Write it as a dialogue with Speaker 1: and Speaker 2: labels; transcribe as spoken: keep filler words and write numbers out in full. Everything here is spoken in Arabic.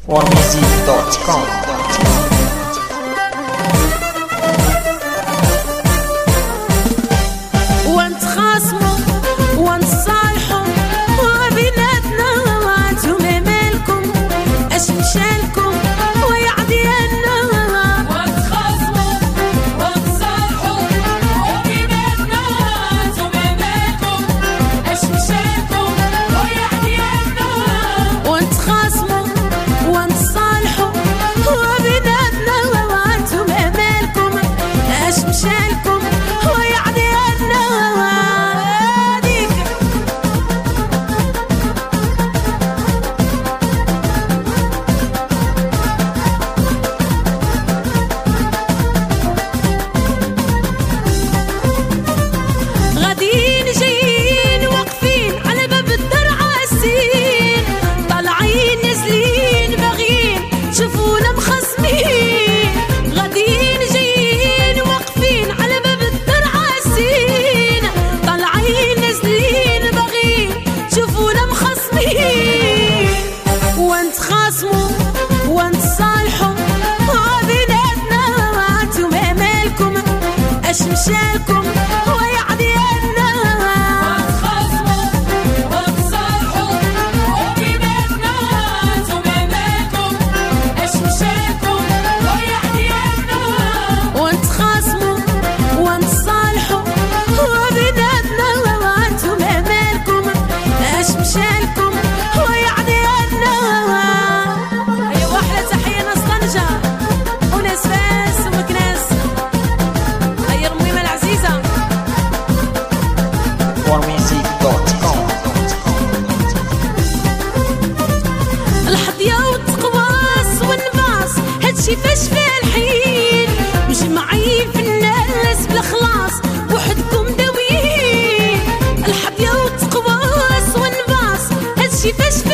Speaker 1: warmusic دوت كوم.
Speaker 2: وانت خاصموا وانت صالحوا وبيناتنا وانتم مالكم اش مشالكم ويا عديالنا.
Speaker 3: وانت خاصموا وانت صالحوا وبيناتنا وانتم مالكم اش مشالكم ويا عديالنا.
Speaker 2: وانت خاصموا وانت صالحوا وبيناتنا وانتم مالكم اش مشالكم ويا عديالنا. غاديين جايين واقفين على باب الدار عاسين طالعين نازلين باغيين شوفونا مخصمين. غاديين جايين واقفين على باب الدار عاسين طالعين نازلين باغيين شوفونا مخصمين. وانت خاصموا وانت صالحوا وبيناتنا وانتم مالكم اش مشالكم ويا عديالنا.
Speaker 3: وانت خاصموا وانت صالحوا وبيناتنا وانتم مالكم اش مشالكم ويا عديالنا.
Speaker 2: وانت خاصموا وانت صالحوا وبيناتنا وانتم مالكم اش مشالكم ويا عديالنا. ايوا واحلى تحيه ناس طنجه وناس فاس ومكناس. هيا رميمه العزيزه
Speaker 1: warmusic دوت كوم.
Speaker 2: الحظيه والتقواص والنباص هادشي فاش فيه الحين مجمعين في الناس بالخلاص وحدكم داويين. الحظيه والتقواص والنباص هادشي فاش